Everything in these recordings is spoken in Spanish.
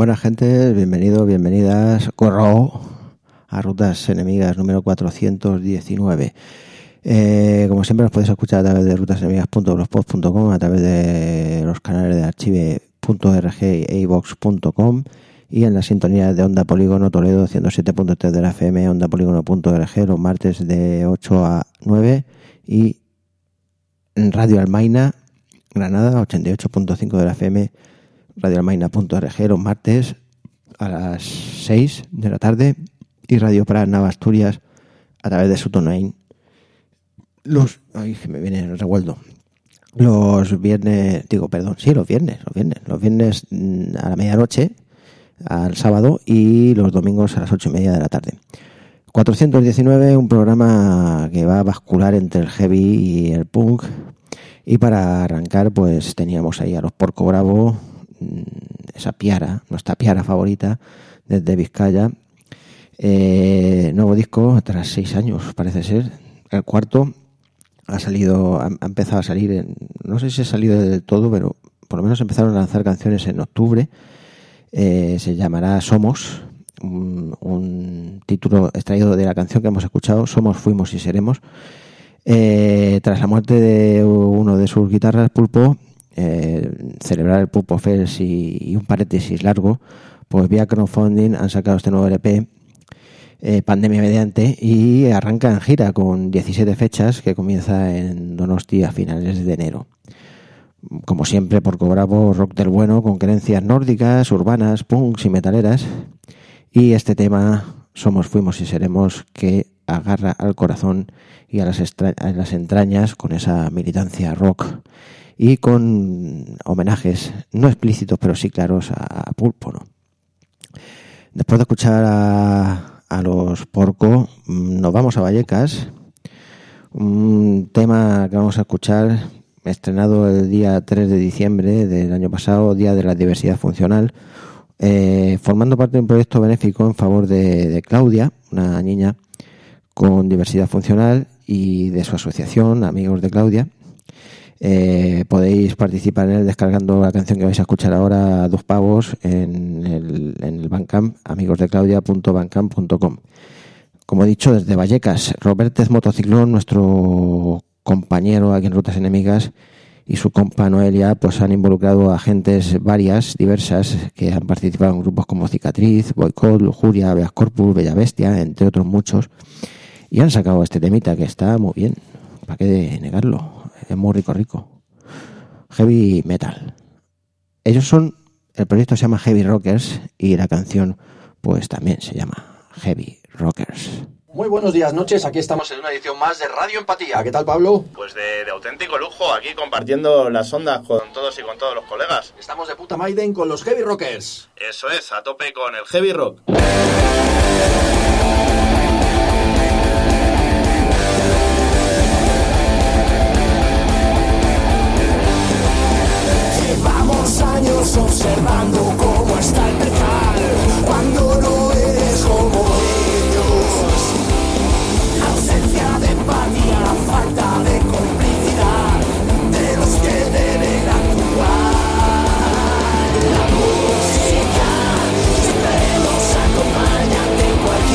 Buenas gentes, bienvenidos, bienvenidas, corro a Rutas Enemigas número 419. Como siempre, os podéis escuchar a través de rutasenemigas.blogspot.com, a través de los canales de archive.org e iVox.com y en la sintonía de Onda Polígono Toledo 107.3 de la FM, ondapolígono.org los martes de 8 a 9 y en Radio Almaina Granada 88.5 de la FM, radioalmaina.org los martes a las 6 de la tarde y Radio Prat Nava Asturias a través de Sutonain. Ay, que me viene el revuelto. Los viernes a la medianoche, al sábado, y los domingos a las 8:30 de la tarde. 419, un programa que va a bascular entre el heavy y el punk. Y para arrancar, pues teníamos ahí a los Porco Bravo, nuestra piara favorita, desde Vizcaya. Nuevo disco, tras 6 años, parece ser, el cuarto. Ha empezado a salir, no sé si ha salido del todo, pero por lo menos empezaron a lanzar canciones en octubre. Se llamará Somos, un título extraído de la canción que hemos escuchado, Somos, Fuimos y Seremos. Tras la muerte de uno de sus guitarras, Pulpo, celebrar el Pulpo Fest y un paréntesis largo, pues vía crowdfunding han sacado este nuevo LP, pandemia mediante, y arranca en gira con 17 fechas que comienza en Donosti a finales de enero. Como siempre, Porco Bravo, rock del bueno, con creencias nórdicas, urbanas, punks y metaleras. Y este tema, Somos, Fuimos y Seremos, que agarra al corazón y a las entrañas con esa militancia rock y con homenajes no explícitos pero sí claros a Pulpo, ¿no? Después de escuchar a los Porco, nos vamos a Vallecas. Un tema que vamos a escuchar estrenado el día 3 de diciembre del año pasado, Día de la Diversidad Funcional, formando parte de un proyecto benéfico en favor de Claudia, una niña con diversidad funcional, y de su asociación, Amigos de Claudia. Podéis participar en él descargando la canción que vais a escuchar ahora a 2 pavos en el Bandcamp, amigosdeclaudia.bandcamp.com. Como he dicho, desde Vallecas, Robertez Motociclón, nuestro compañero aquí en Rutas Enemigas, y su compa Noelia, pues han involucrado a gentes diversas, que han participado en grupos como Cicatriz, Boicot, Lujuria, Habeas Corpus, Bella Bestia, entre otros muchos, y han sacado este temita que está muy bien, para qué negarlo, es muy rico. Heavy metal. El proyecto se llama Heavy Rockers y la canción pues también se llama Heavy Rockers. Muy buenos días, noches, aquí estamos en una edición más de Radio Empatía. ¿Qué tal, Pablo? Pues de auténtico lujo, aquí compartiendo las ondas con todos y con todos los colegas. Estamos de puta Maiden con los Heavy Rockers. Eso es, a tope con el Heavy Rock. Llevamos años observando cómo está el percal cuando no eres como ellos. Ausencia de empatía, falta de complicidad de los que deben actuar. La música siempre nos acompaña de cualquier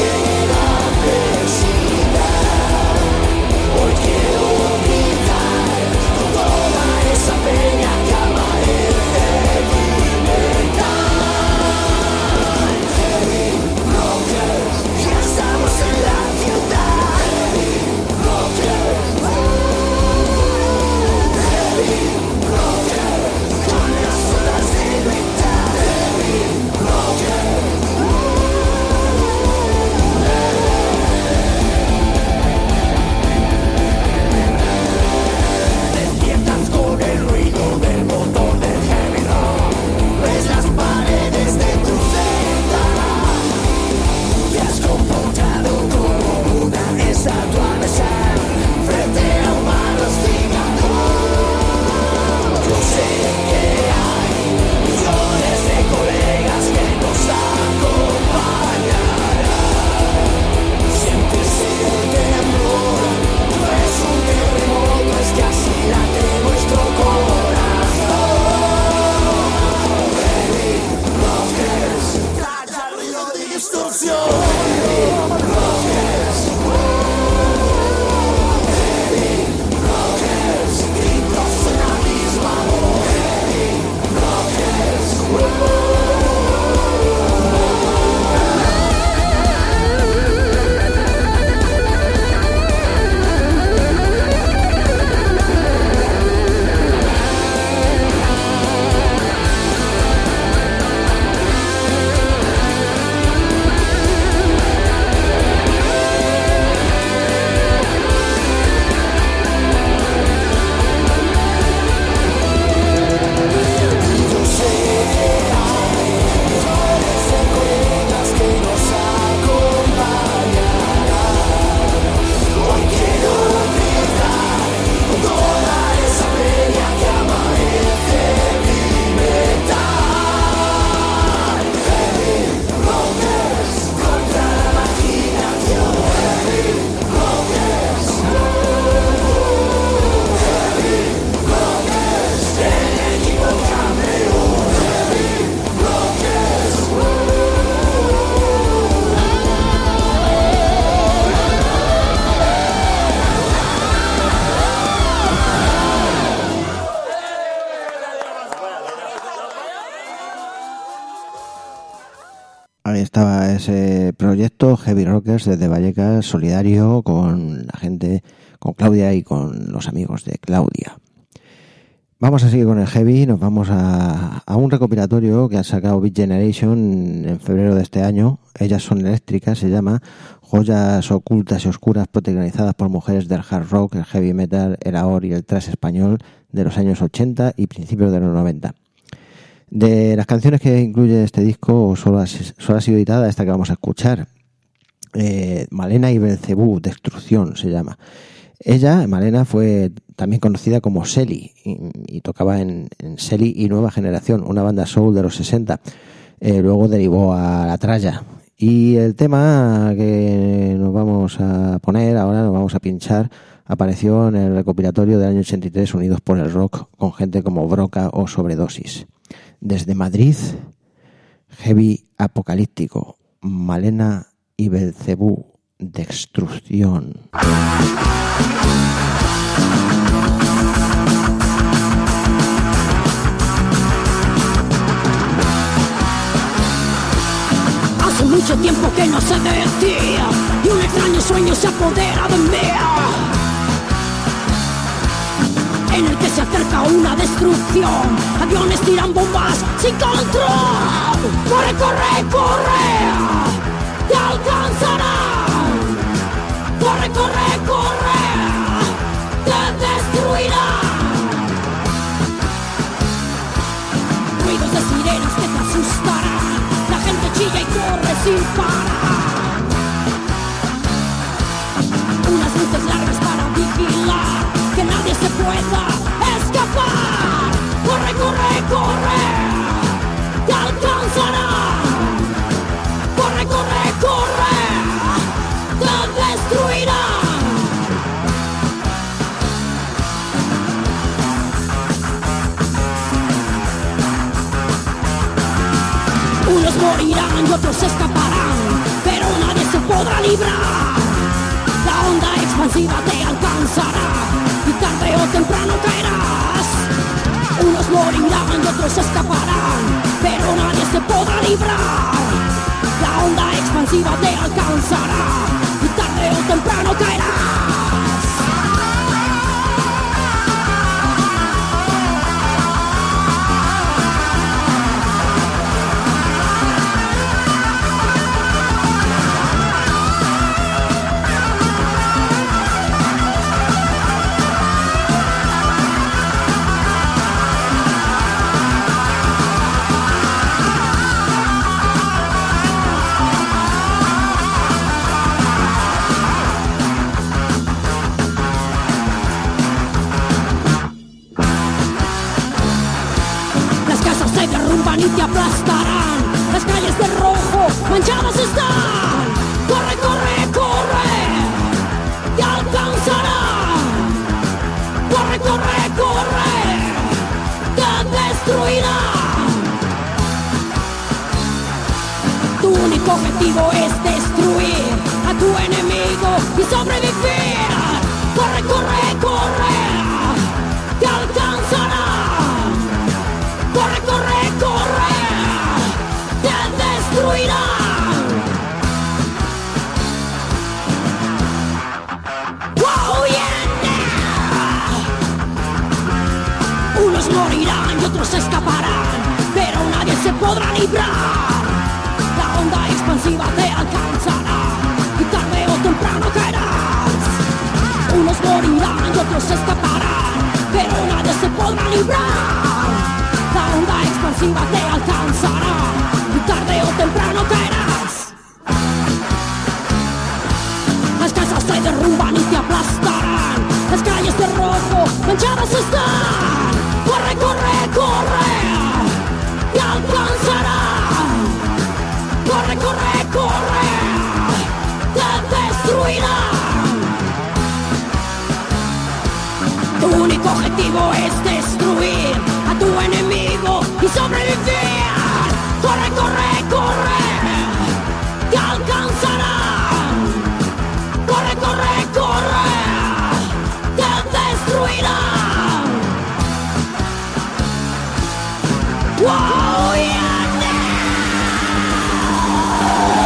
estaba ese proyecto Heavy Rockers desde Vallecas, solidario con la gente, con Claudia y con los amigos de Claudia. Vamos a seguir con el heavy, nos vamos a un recopilatorio que ha sacado Beat Generation en febrero de este año. Ellas son eléctricas, se llama Joyas ocultas y oscuras protagonizadas por mujeres del hard rock, el heavy metal, el AOR y el thrash español de los años 80 y principios de los 90. De las canciones que incluye este disco, solo ha sido editada esta que vamos a escuchar. Malena y Belcebú, Destrucción se llama. Ella, Malena, fue también conocida como Selly y tocaba en Selly y Nueva Generación, una banda soul de los 60. Luego derivó a La Tralla. Y el tema que nos vamos a poner, ahora nos vamos a pinchar, apareció en el recopilatorio del año 83 Unidos por el Rock, con gente como Broca o Sobredosis. Desde Madrid, heavy apocalíptico, Malena y Belcebú, Destrucción. Hace mucho tiempo que no sé de ti y un extraño sueño se apodera de mí, en el que se acerca una destrucción. Aviones tiran bombas sin control. Corre, corre, corre, te alcanzarán. Corre, corre, corre, te destruirán. Ruidos de sirenas que te asustarán. La gente chilla y corre sin parar. Unas luces largas para vigilar que nadie se pueda escapar. Corre, corre, corre, te alcanzarán. Corre, corre, corre, te destruirán. Unos morirán y otros escaparán, pero nadie se podrá librar. La onda expansiva te alcanzará y tarde o temprano caerás. Unos morirán y otros escaparán, pero nadie se podrá librar. La onda expansiva te alcanzará y tarde o temprano caerás. Y te aplastarán. Las calles de rojo manchadas están. Corre, corre, corre, te alcanzarán. Corre, corre, corre, te destruirán. Tu único objetivo es destruir a tu enemigo y sobrevivir. Corre, corre, corre, te alcanzarán. Corre, corre, corre, te destruirán. Oh, yeah. Unos morirán y otros escaparán, pero nadie se podrá librar. La onda expansiva te alcanzará y tarde o temprano caerás. Unos morirán y otros escaparán, pero nadie se podrá librar. La onda expansiva te alcanzará y tarde o temprano caerás. Las casas se derrumban y te aplastarán. Las calles de rojo manchadas están. Corre, corre, corre, te alcanzarán. Corre, corre, corre, te destruirán. Tu único objetivo es destruir a tu enemigo y sobrevivir. Corre, corre, corre, te alcanzarán. Corre, corre, corre, te destruirán. Wow, yeah.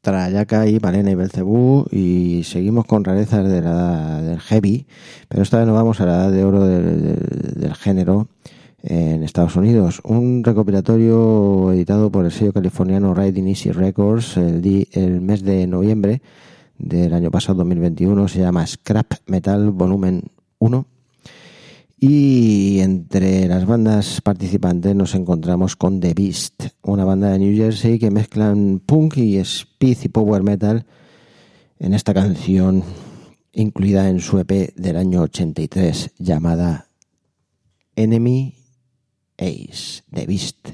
Trayaka y Malena y Belcebú, y seguimos con rarezas de la edad del heavy, pero esta vez nos vamos a la edad de oro del género en Estados Unidos. Un recopilatorio editado por el sello californiano Riding Easy Records el mes de noviembre del año pasado, 2021, se llama Scrap Metal Volumen 1. Y entre las bandas participantes nos encontramos con The Beast, una banda de New Jersey que mezclan punk y speed y power metal en esta canción incluida en su EP del año 83 llamada Enemy Ace, The Beast.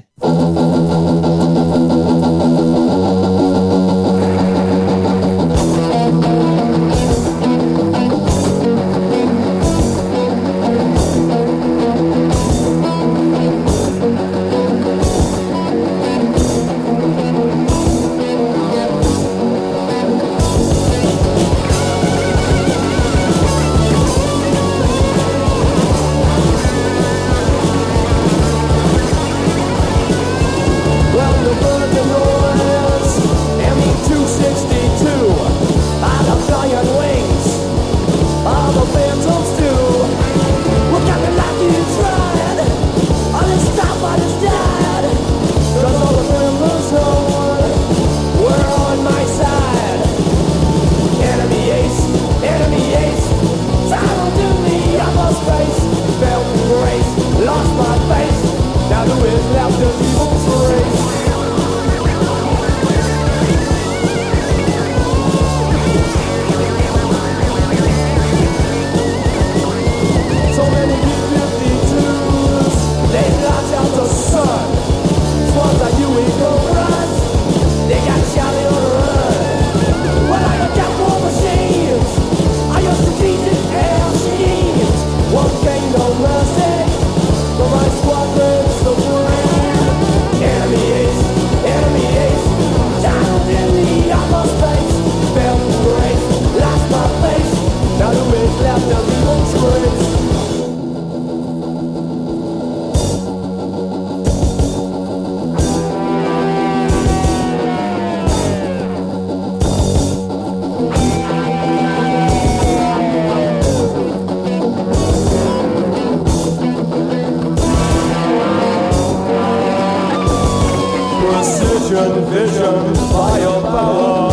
Vision, firepower.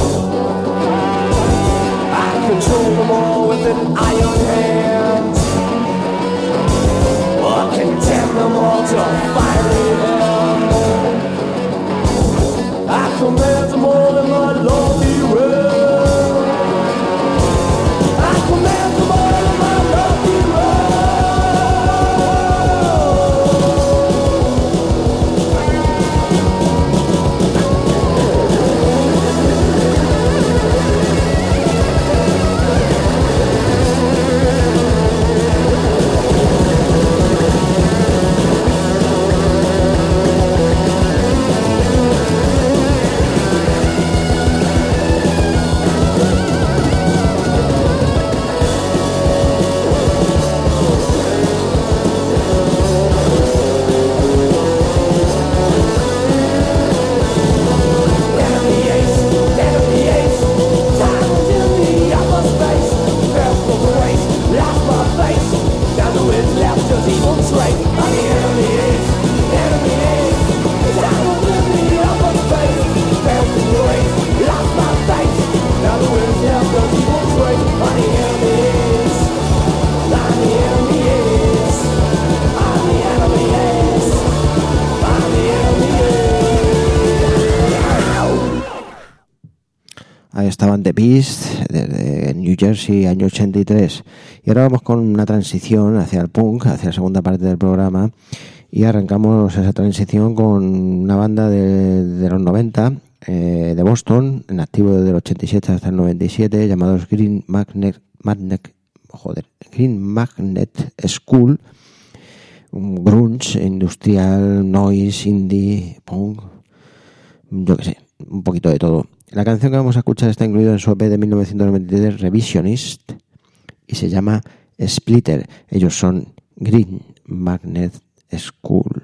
I control them all with an iron hand. I condemn them all to fiery hell. I command them all in my lofty will. I command them all in my lofty will. Ahí estaban The Beast, desde New Jersey, año 83. Y ahora vamos con una transición hacia el punk, hacia la segunda parte del programa. Y arrancamos esa transición con una banda de los 90, de Boston, en activo desde el 87 hasta el 97, llamados Green Magnet School. Un grunge, industrial, noise, indie, punk, yo qué sé, un poquito de todo. La canción que vamos a escuchar está incluida en su EP de 1993, Revisionist, y se llama Splitter. Ellos son Green Magnet School.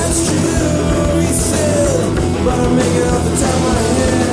that's true, he said, but I make it off the top of my head.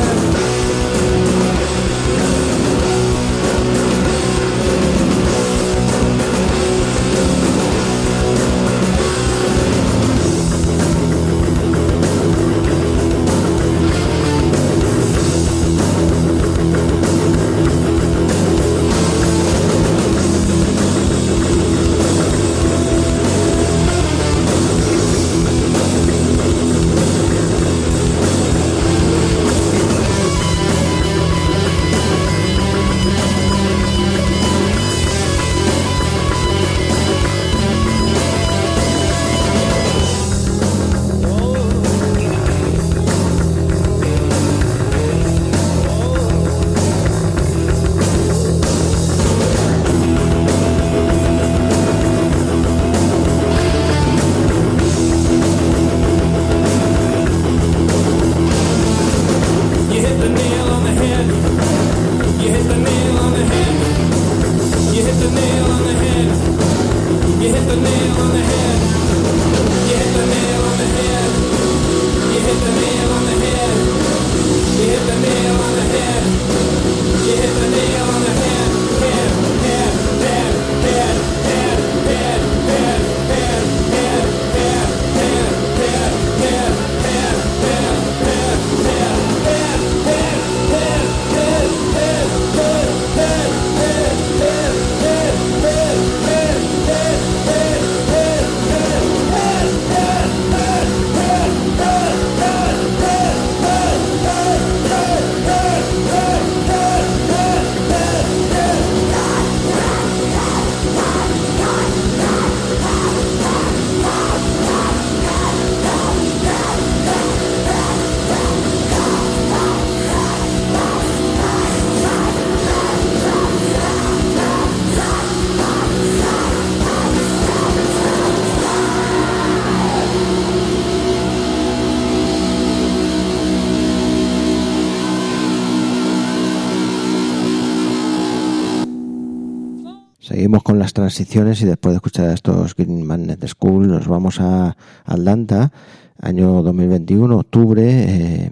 Seguimos con las transiciones y después de escuchar a estos Green Magnet School nos vamos a Atlanta, año 2021, octubre.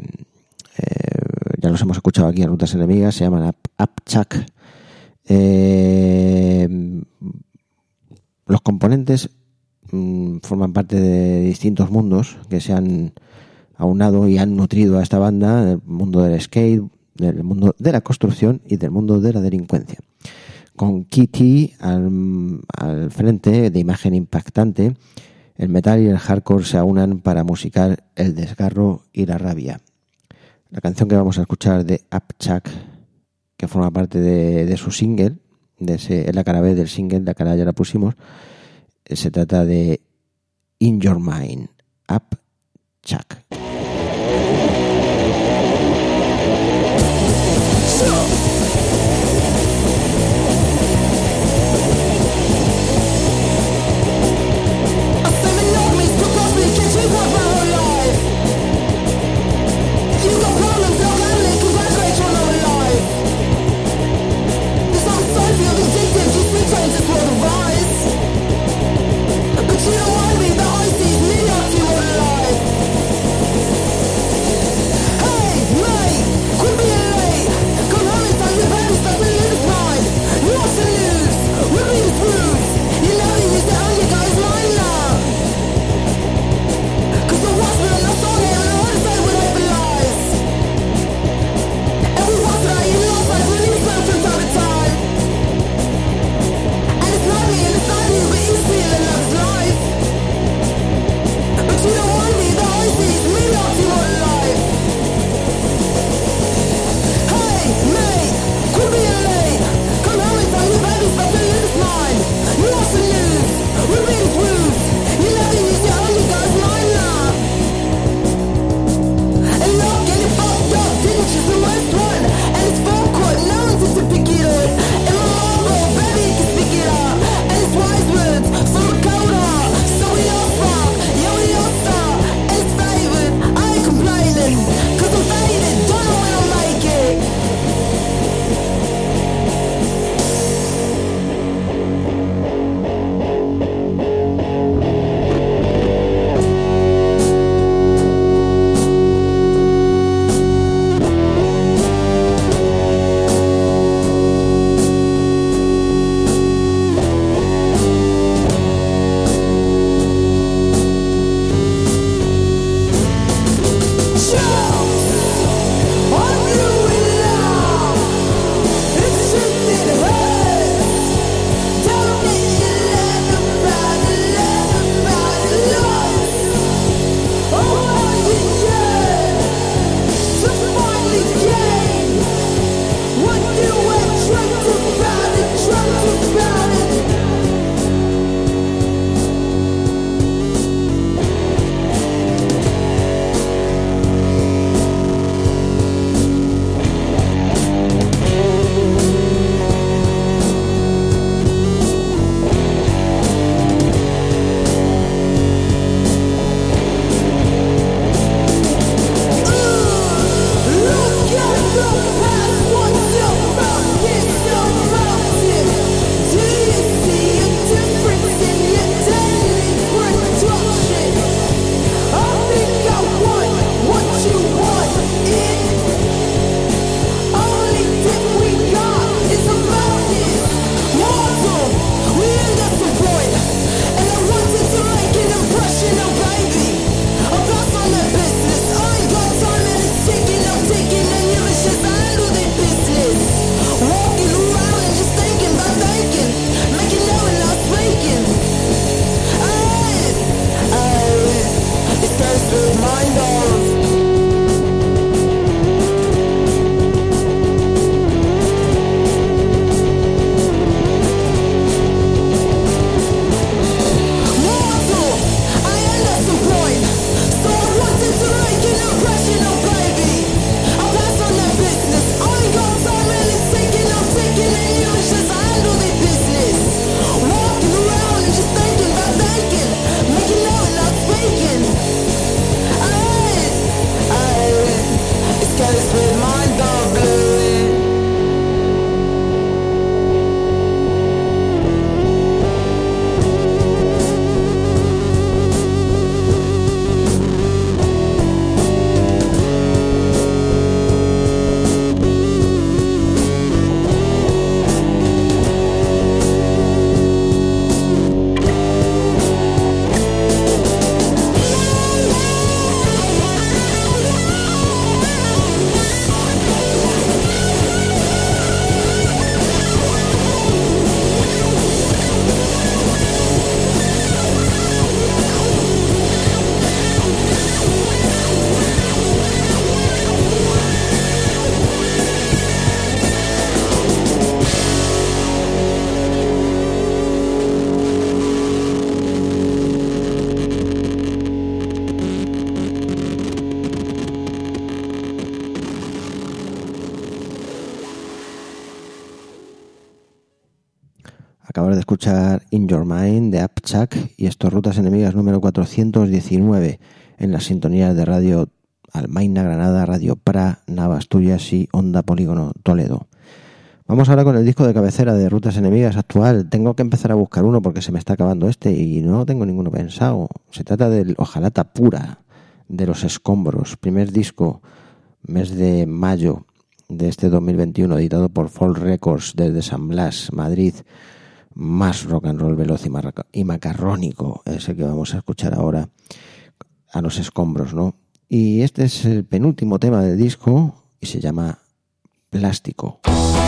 Ya los hemos escuchado aquí en Rutas Enemigas, se llaman Upchuck. Los componentes forman parte de distintos mundos que se han aunado y han nutrido a esta banda, el mundo del skate, del mundo de la construcción y del mundo de la delincuencia. Con Kitty al frente, de imagen impactante, el metal y el hardcore se aunan para musicar el desgarro y la rabia. La canción que vamos a escuchar de Upchuck, que forma parte de su single, es la cara B del single, la cara ya la pusimos, se trata de In Your Mind, Upchuck. But you don't want me, the ice is me, not you alive. de escuchar In Your Mind de Upchuck y esto Rutas Enemigas número 419 en las sintonías de Radio Almaina, Granada, Radio Pra, Nava, Asturias y Onda Polígono Toledo. Vamos ahora con el disco de cabecera de Rutas Enemigas actual. Tengo que empezar a buscar uno porque se me está acabando este y no tengo ninguno pensado. Se trata del Ojalata Pura de Los Escombros, primer disco, mes de mayo de este 2021, editado por Folk Records desde San Blas, Madrid. Más rock and roll veloz y macarrónico es el que vamos a escuchar ahora, a Los Escombros, ¿no? Y este es el penúltimo tema del disco y se llama Plástico.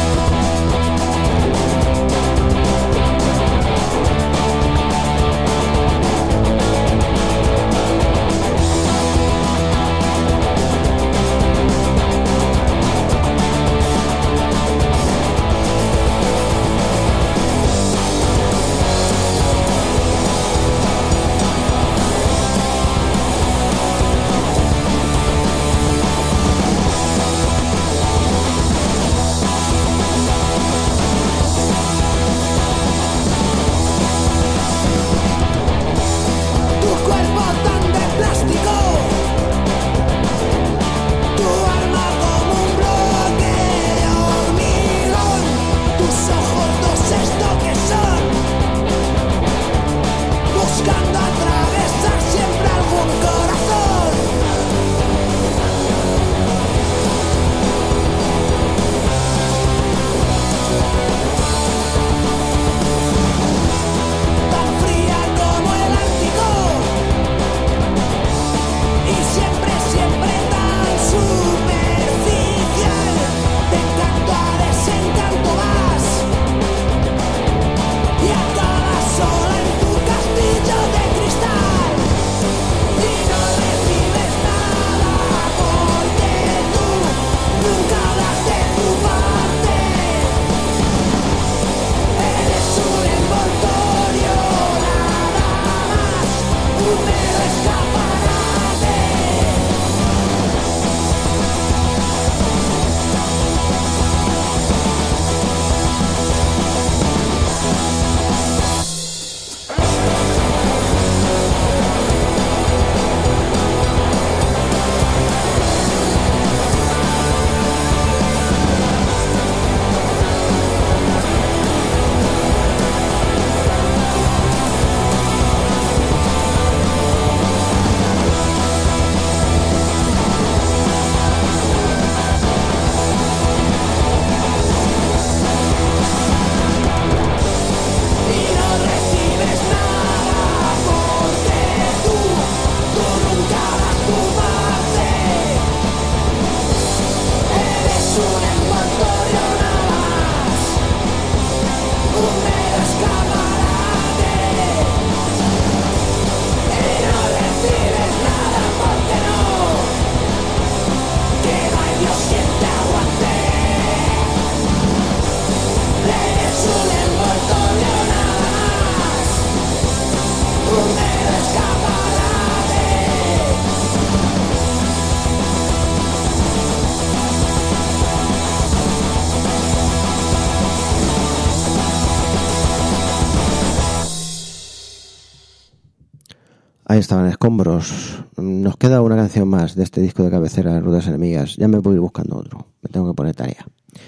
Ahí estaban Escombros. Nos queda una canción más de este disco de cabecera de Rutas Enemigas. Ya me voy a ir buscando otro. Me tengo que poner tarea.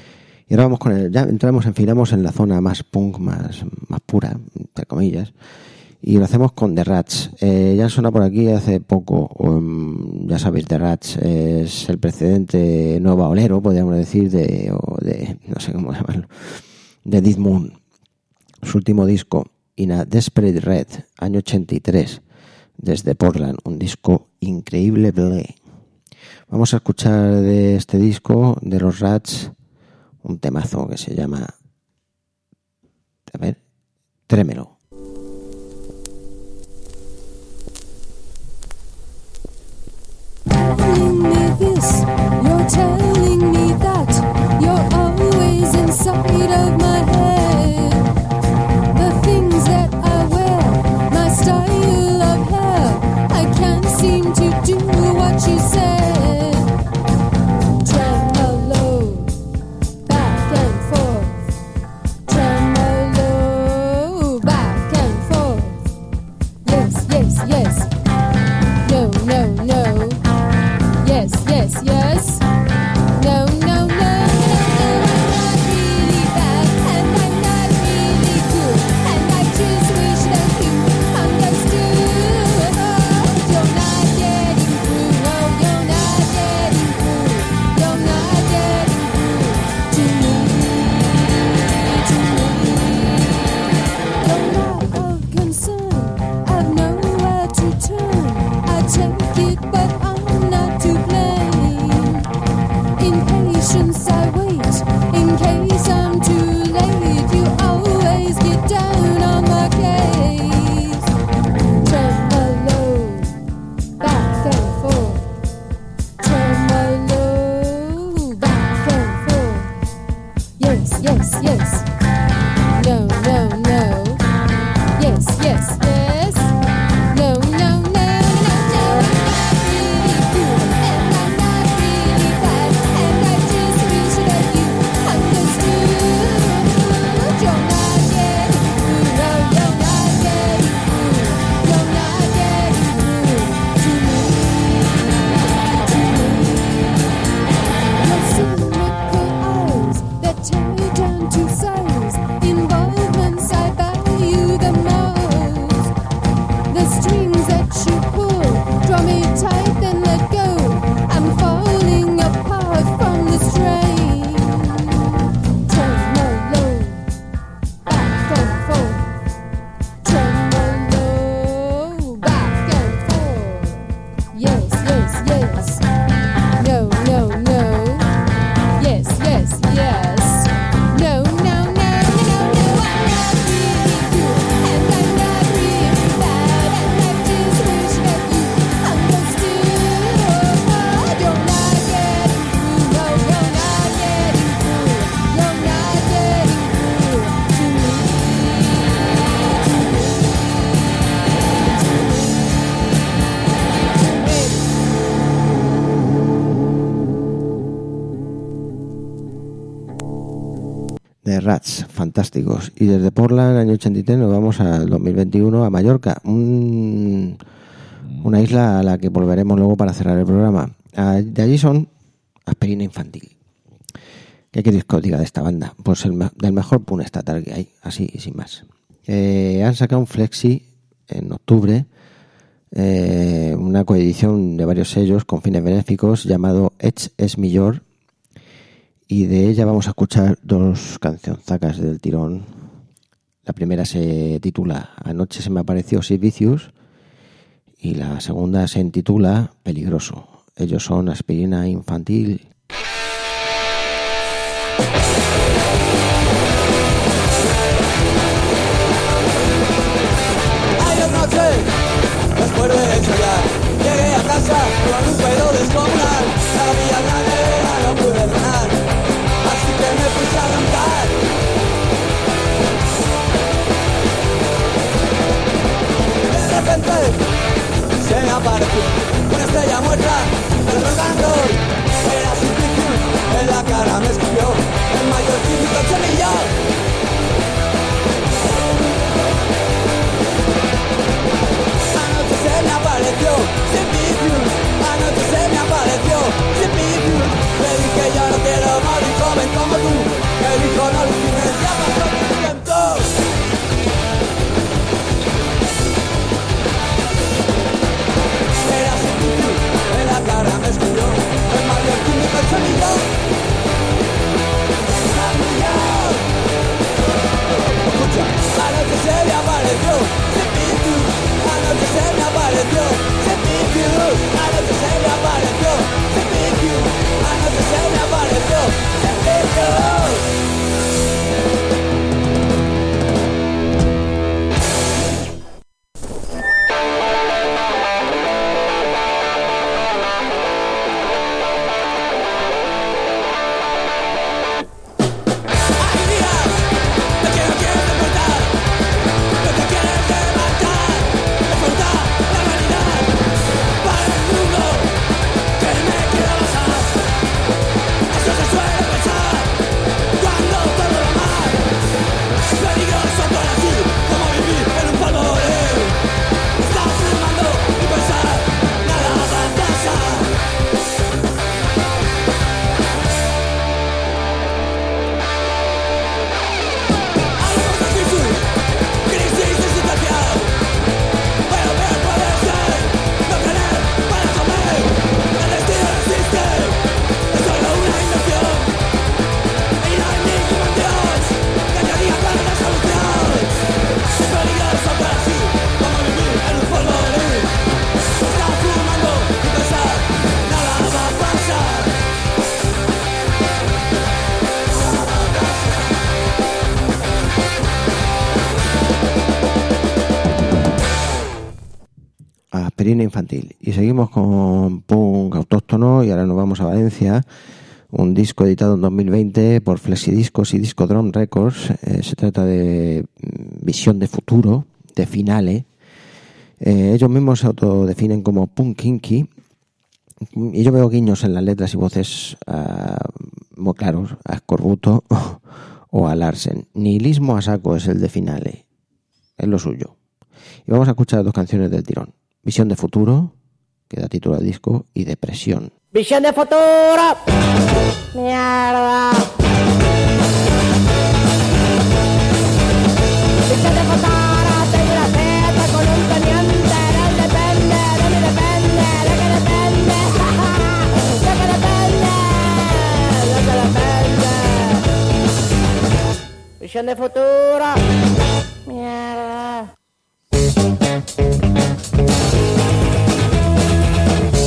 Y ahora vamos con el... Ya enfilamos en la zona más punk, más pura, entre comillas. Y lo hacemos con The Rats. Ya suena por aquí hace poco. Ya sabéis, The Rats es el precedente nueva olero, podríamos decir, de no sé cómo llamarlo, de Dead Moon. Su último disco, In a Desperate Red, año 83. Desde Portland, un disco increíble. Vamos a escuchar de este disco de los Rats un temazo que se llama, a ver, Trémelo. Telling me this, you're telling me that, you're always inside of my head. The things that I wear, my style of hair, I can't seem to do what you said. Tremolo, back and forth, tremolo, Yes, yes, yes. No, no, no. Yes, yes, yes. No, no, no, no, no. I'm not really good, and I'm not really bad, and I just wish that you understood. Oh, you're not getting through. No, you're not getting through. You're not getting through to me. The Rats, fantásticos. Y desde Portland, año 83, nos vamos al 2021 a Mallorca, una isla a la que volveremos luego para cerrar el programa. De allí son Aspirina Infantil. ¿Qué queréis que os diga de esta banda? Pues del mejor punk estatal que hay, así y sin más. Han sacado un flexi en octubre, una coedición de varios sellos con fines benéficos llamado Ets es Millor, y de ella vamos a escuchar dos cancionzacas del tirón. La primera se titula Anoche se me apareció Sid Vicious y la segunda se intitula Peligroso. Ellos son Aspirina Infantil. Ayer noche, después de ensayar, llegué a casa con un pedo descomunal. Sabía la nevera, no pude cenar, así que me puse a roncar. De repente se me apareció una estrella muerta del rock and roll. Era Sid Vicious, en la cara me escribió el mayor típico semillón. Anoche se me apareció Sid Vicious, anoche se me apareció Sid Vicious. Le dije yo no quiero morir joven como tú. Me dijo no alucines, ya pasó tu tiempo. Era Sid Vicious, en la cara me escribió el mayor químico el sonido. Escucha, anoche se me apareció Sid Vicious, anoche se me apareció Sid Vicious, anoche se me apareció Sid Vicious, anoche se me apareció Sid Vicious. Ay, mira, te quiero despertar, no te quieres levantar, despertar la realidad para el mundo que me quiero basar. Eso se suele pensar cuando todo va mal. Es peligroso para ti como vivir en un polvorín. Estás fumando y pensar nada va a pasar. Algo difícil, crisis existencial. Pero peor puede ser no tener para comer. El destino no existe, es solo una invención. Y no hay ningún Dios que te diga cuál es la solución. Es peligroso para ti como vivir en un polvorín. Estás fumando y pensar nada va a pasar. Aspirina Infantil. Y seguimos con punk autóctono y ahora nos vamos a Valencia. Un disco editado en 2020 por Flexidiscos y Discodrome Records. Se trata de Visión de Futuro, de Finale. Ellos mismos se autodefinen como punk kinky. Y yo veo guiños en las letras y voces muy claros a Escorbuto o a Larsen. Nihilismo a saco es el de Finale. Es lo suyo. Y vamos a escuchar dos canciones del tirón. Visión de Futuro, que da título al disco, y Depresión. Visión de futuro. Mierda. Visión de futuro. Tengo una fiesta con un teniente. Él depende, de mí depende. De que depende. De que depende. De que depende. Visión de futuro. Mierda.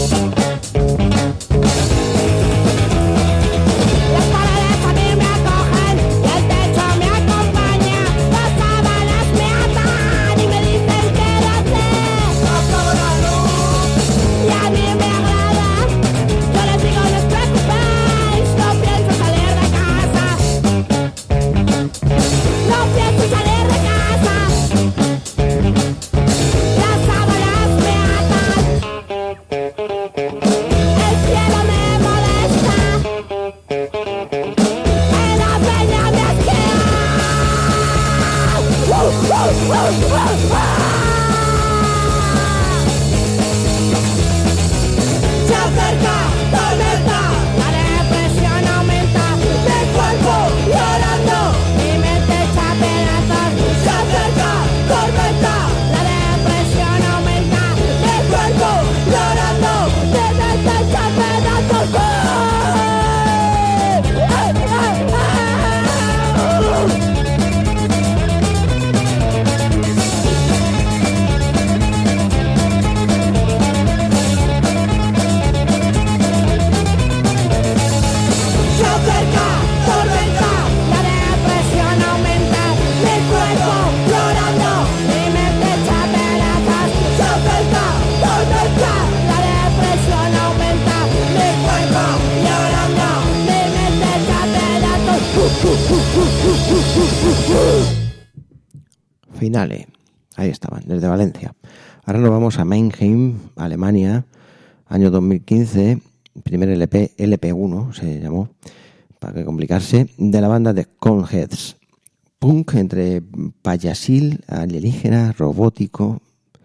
Finale. Ahí estaban, desde Valencia. Ahora nos vamos a Mannheim, Alemania, año 2015, primer LP, LP1 se llamó, para que complicarse, de la banda de Coneheads. Punk entre payasil, alienígena, robótico.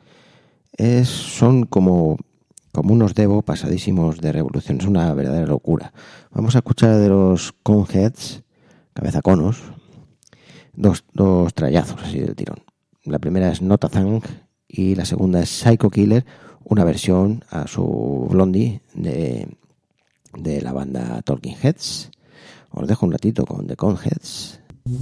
Son como unos Devo pasadísimos de revolución. Es una verdadera locura. Vamos a escuchar de los Coneheads, cabeza conos, dos trallazos así del tirón. La primera es Not a Thing y la segunda es Psycho Killer, una versión a su Blondie de la banda Talking Heads. Os dejo un ratito con The Coneheads.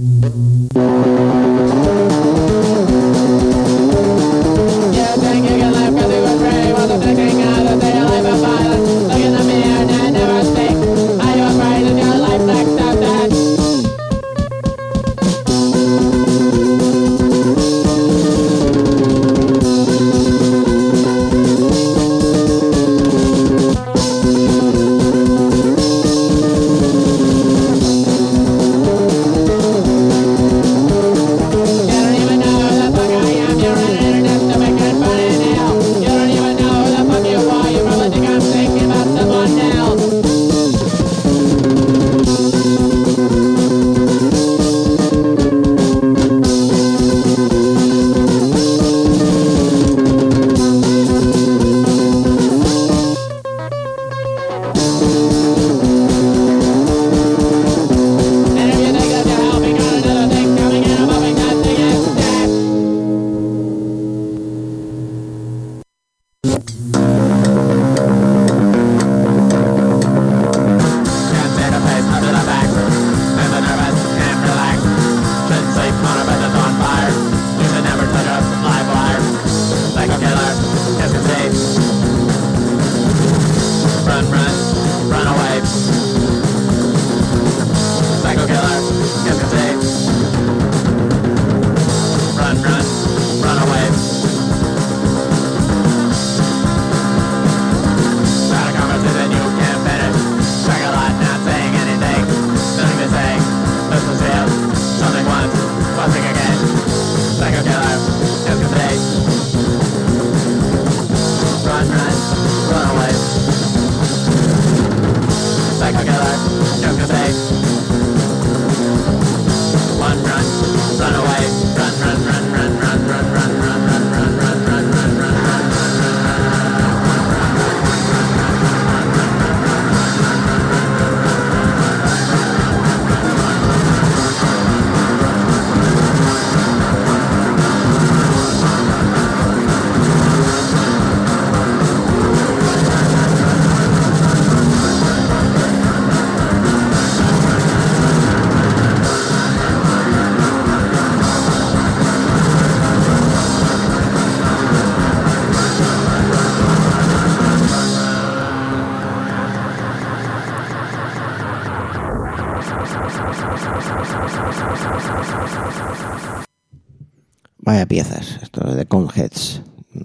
Vaya piezas, esto de Coneheads.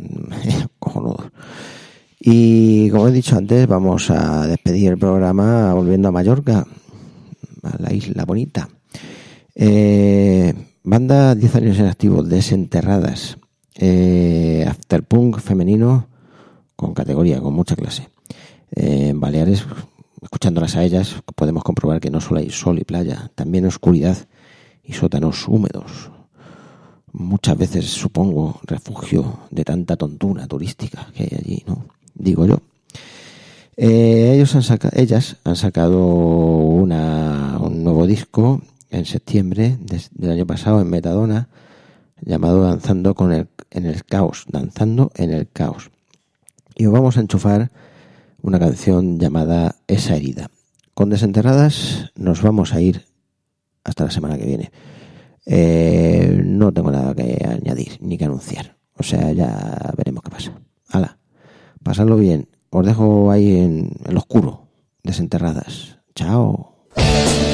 Cojonudo. Y como he dicho antes, vamos a despedir el programa volviendo a Mallorca, a la isla bonita. Banda 10 años en activo, Desenterradas. Afterpunk femenino con categoría, con mucha clase. En Baleares, escuchándolas a ellas, podemos comprobar que no solo hay sol y playa, también oscuridad y sótanos húmedos. Muchas veces, supongo, refugio de tanta tontura turística que hay allí, ¿no? Digo yo. Ellas han sacado un nuevo disco en septiembre del año pasado en Metadona, llamado Danzando en el Caos. Y os vamos a enchufar una canción llamada Esa herida. Con Desenterradas nos vamos a ir hasta la semana que viene. No tengo nada que añadir ni que anunciar. O sea, ya veremos qué pasa. Hala, pasadlo bien. Os dejo ahí en el oscuro. Desenterradas. Chao.